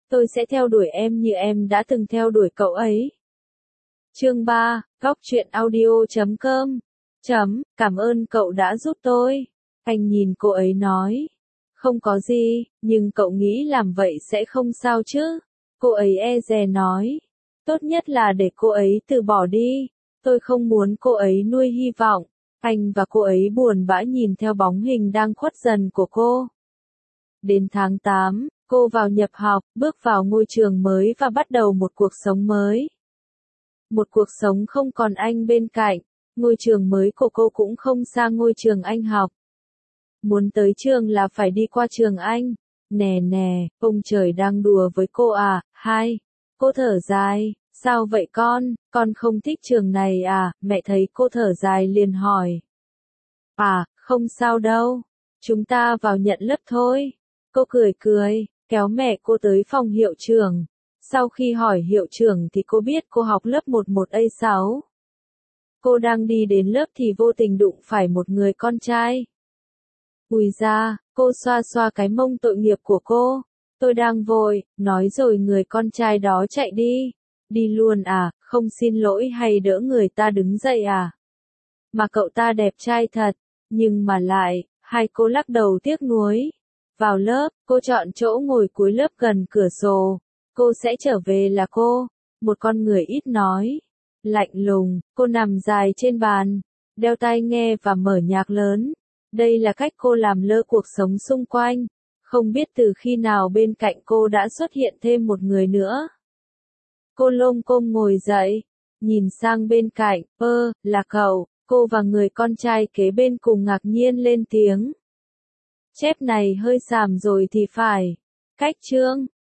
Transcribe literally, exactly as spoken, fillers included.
tôi sẽ theo đuổi em như em đã từng theo đuổi cậu ấy. Chương ba, góc truyện audio chấm com. Chấm, cảm ơn cậu đã giúp tôi. Anh nhìn cô ấy nói. Không có gì, nhưng cậu nghĩ làm vậy sẽ không sao chứ? Cô ấy e dè nói. Tốt nhất là để cô ấy từ bỏ đi. Tôi không muốn cô ấy nuôi hy vọng. Anh và cô ấy buồn bã nhìn theo bóng hình đang khuất dần của cô. Đến tháng tám, cô vào nhập học, bước vào ngôi trường mới và bắt đầu một cuộc sống mới. Một cuộc sống không còn anh bên cạnh, ngôi trường mới của cô cũng không xa ngôi trường anh học. Muốn tới trường là phải đi qua trường anh. Nè nè, ông trời đang đùa với cô à, hai. Cô thở dài, sao vậy con, con không thích trường này à, mẹ thấy cô thở dài liền hỏi. À, không sao đâu, chúng ta vào nhận lớp thôi. Cô cười cười, kéo mẹ cô tới phòng hiệu trưởng. Sau khi hỏi hiệu trưởng thì cô biết cô học lớp mười một A sáu. Cô đang đi đến lớp thì vô tình đụng phải một người con trai. Ui da, cô xoa xoa cái mông tội nghiệp của cô. Tôi đang vội, nói rồi người con trai đó chạy đi. Đi luôn à, không xin lỗi hay đỡ người ta đứng dậy à? Mà cậu ta đẹp trai thật, nhưng mà lại, hai cô lắc đầu tiếc nuối. Vào lớp, cô chọn chỗ ngồi cuối lớp gần cửa sổ. Cô sẽ trở về là cô, một con người ít nói. Lạnh lùng, cô nằm dài trên bàn, đeo tai nghe và mở nhạc lớn. Đây là cách cô làm lơ cuộc sống xung quanh. Không biết từ khi nào bên cạnh cô đã xuất hiện thêm một người nữa. Cô lông côm ngồi dậy, nhìn sang bên cạnh, ơ, là cậu. Cô và người con trai kế bên cùng ngạc nhiên lên tiếng. Chép này hơi xàm rồi thì phải. Cách chương.